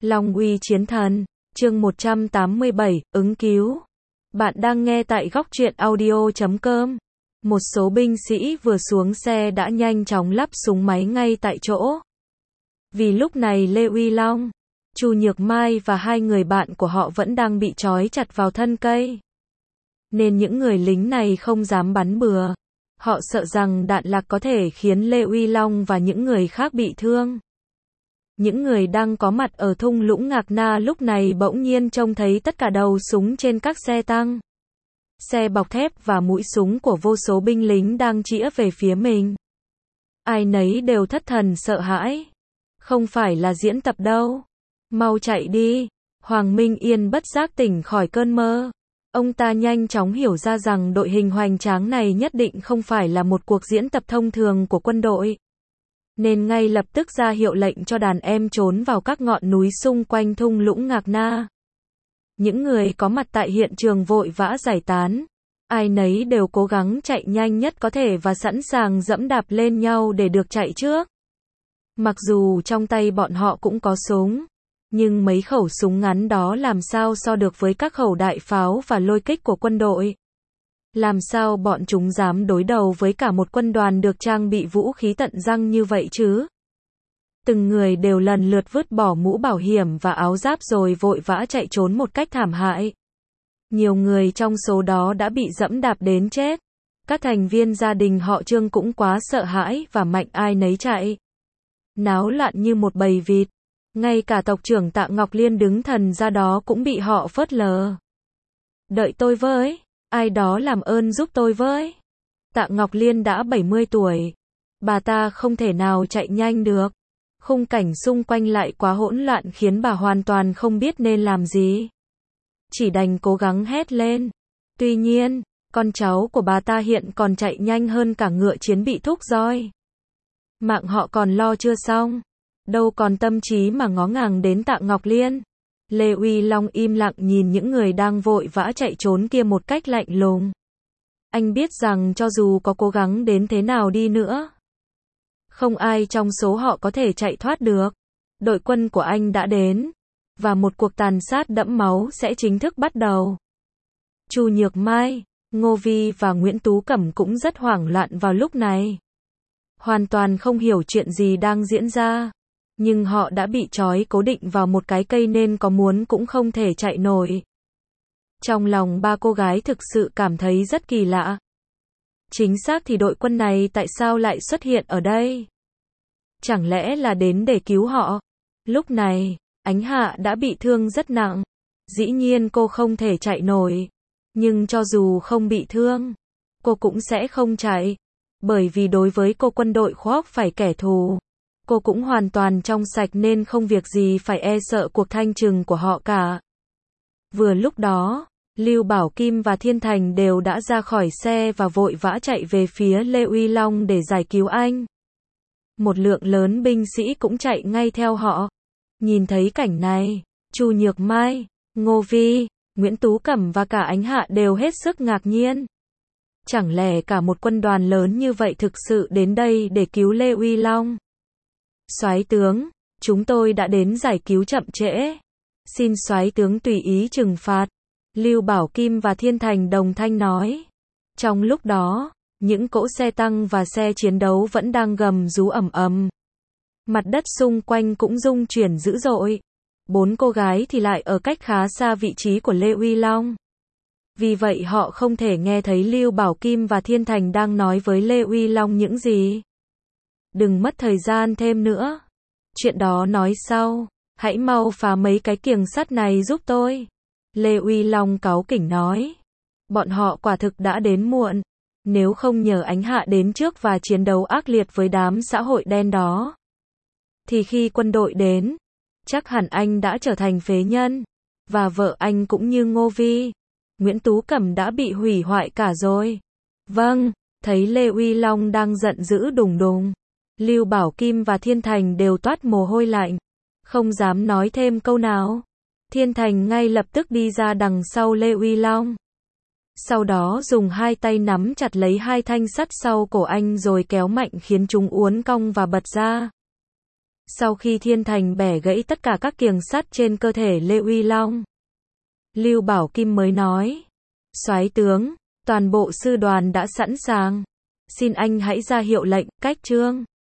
Long uy chiến thần, chương 187, ứng cứu. Bạn đang nghe tại góc truyện audio.com. Một số binh sĩ vừa xuống xe đã nhanh chóng lắp súng máy ngay tại chỗ. Vì lúc này Lê Uy Long, Chu Nhược Mai và hai người bạn của họ vẫn đang bị trói chặt vào thân cây. Nên những người lính này không dám bắn bừa. Họ sợ rằng đạn lạc có thể khiến Lê Uy Long và những người khác bị thương. Những người đang có mặt ở thung lũng Ngạc Na lúc này bỗng nhiên trông thấy tất cả đầu súng trên các xe tăng, xe bọc thép và mũi súng của vô số binh lính đang chĩa về phía mình. Ai nấy đều thất thần sợ hãi. Không phải là diễn tập đâu. Mau chạy đi. Hoàng Minh Yên bất giác tỉnh khỏi cơn mơ. Ông ta nhanh chóng hiểu ra rằng đội hình hoành tráng này nhất định không phải là một cuộc diễn tập thông thường của quân đội. Nên ngay lập tức ra hiệu lệnh cho đàn em trốn vào các ngọn núi xung quanh thung lũng Ngạc Na. Những người có mặt tại hiện trường vội vã giải tán. Ai nấy đều cố gắng chạy nhanh nhất có thể và sẵn sàng dẫm đạp lên nhau để được chạy trước. Mặc dù trong tay bọn họ cũng có súng, nhưng mấy khẩu súng ngắn đó làm sao so được với các khẩu đại pháo và lôi kích của quân đội. Làm sao bọn chúng dám đối đầu với cả một quân đoàn được trang bị vũ khí tận răng như vậy chứ? Từng người đều lần lượt vứt bỏ mũ bảo hiểm và áo giáp rồi vội vã chạy trốn một cách thảm hại. Nhiều người trong số đó đã bị dẫm đạp đến chết. Các thành viên gia đình họ Trương cũng quá sợ hãi và mạnh ai nấy chạy. Náo loạn như một bầy vịt. Ngay cả tộc trưởng Tạ Ngọc Liên đứng thần ra đó cũng bị họ phớt lờ. Đợi tôi với. Ai đó làm ơn giúp tôi với. Tạ Ngọc Liên đã 70 tuổi. Bà ta không thể nào chạy nhanh được. Khung cảnh xung quanh lại quá hỗn loạn khiến bà hoàn toàn không biết nên làm gì. Chỉ đành cố gắng hét lên. Tuy nhiên, con cháu của bà ta hiện còn chạy nhanh hơn cả ngựa chiến bị thúc roi. Mạng họ còn lo chưa xong. Đâu còn tâm trí mà ngó ngàng đến Tạ Ngọc Liên. Lê Uy Long im lặng nhìn những người đang vội vã chạy trốn kia một cách lạnh lùng. Anh biết rằng cho dù có cố gắng đến thế nào đi nữa, không ai trong số họ có thể chạy thoát được. Đội quân của anh đã đến, và một cuộc tàn sát đẫm máu sẽ chính thức bắt đầu. Chu Nhược Mai, Ngô Vi và Nguyễn Tú Cẩm cũng rất hoảng loạn vào lúc này. Hoàn toàn không hiểu chuyện gì đang diễn ra. Nhưng họ đã bị trói cố định vào một cái cây nên có muốn cũng không thể chạy nổi. Trong lòng ba cô gái thực sự cảm thấy rất kỳ lạ. Chính xác thì đội quân này tại sao lại xuất hiện ở đây? Chẳng lẽ là đến để cứu họ? Lúc này, Ánh Hạ đã bị thương rất nặng. Dĩ nhiên cô không thể chạy nổi. Nhưng cho dù không bị thương, cô cũng sẽ không chạy. Bởi vì đối với cô quân đội khoác phải kẻ thù. Cô cũng hoàn toàn trong sạch nên không việc gì phải e sợ cuộc thanh trừng của họ cả. Vừa lúc đó, Lưu Bảo Kim và Thiên Thành đều đã ra khỏi xe và vội vã chạy về phía Lê Uy Long để giải cứu anh. Một lượng lớn binh sĩ cũng chạy ngay theo họ. Nhìn thấy cảnh này, Chu Nhược Mai, Ngô Vi, Nguyễn Tú Cẩm và cả Ánh Hạ đều hết sức ngạc nhiên. Chẳng lẽ cả một quân đoàn lớn như vậy thực sự đến đây để cứu Lê Uy Long? Soái tướng, chúng tôi đã đến giải cứu chậm trễ. Xin soái tướng tùy ý trừng phạt. Lưu Bảo Kim và Thiên Thành đồng thanh nói. Trong lúc đó, những cỗ xe tăng và xe chiến đấu vẫn đang gầm rú ầm ầm. Mặt đất xung quanh cũng rung chuyển dữ dội. Bốn cô gái thì lại ở cách khá xa vị trí của Lê Uy Long. Vì vậy họ không thể nghe thấy Lưu Bảo Kim và Thiên Thành đang nói với Lê Uy Long những gì. Đừng mất thời gian thêm nữa. Chuyện đó nói sau. Hãy mau phá mấy cái kiềng sắt này giúp tôi. Lê Uy Long cáu kỉnh nói. Bọn họ quả thực đã đến muộn. Nếu không nhờ Ánh Hạ đến trước và chiến đấu ác liệt với đám xã hội đen đó, thì khi quân đội đến, chắc hẳn anh đã trở thành phế nhân. Và vợ anh cũng như Ngô Vi, Nguyễn Tú Cẩm đã bị hủy hoại cả rồi. Vâng, thấy Lê Uy Long đang giận dữ đùng đùng. Lưu Bảo Kim và Thiên Thành đều toát mồ hôi lạnh, không dám nói thêm câu nào. Thiên Thành ngay lập tức đi ra đằng sau Lê Uy Long. Sau đó dùng hai tay nắm chặt lấy hai thanh sắt sau cổ anh rồi kéo mạnh khiến chúng uốn cong và bật ra. Sau khi Thiên Thành bẻ gãy tất cả các kiềng sắt trên cơ thể Lê Uy Long, Lưu Bảo Kim mới nói: Soái tướng, toàn bộ sư đoàn đã sẵn sàng. Xin anh hãy ra hiệu lệnh, cách trương.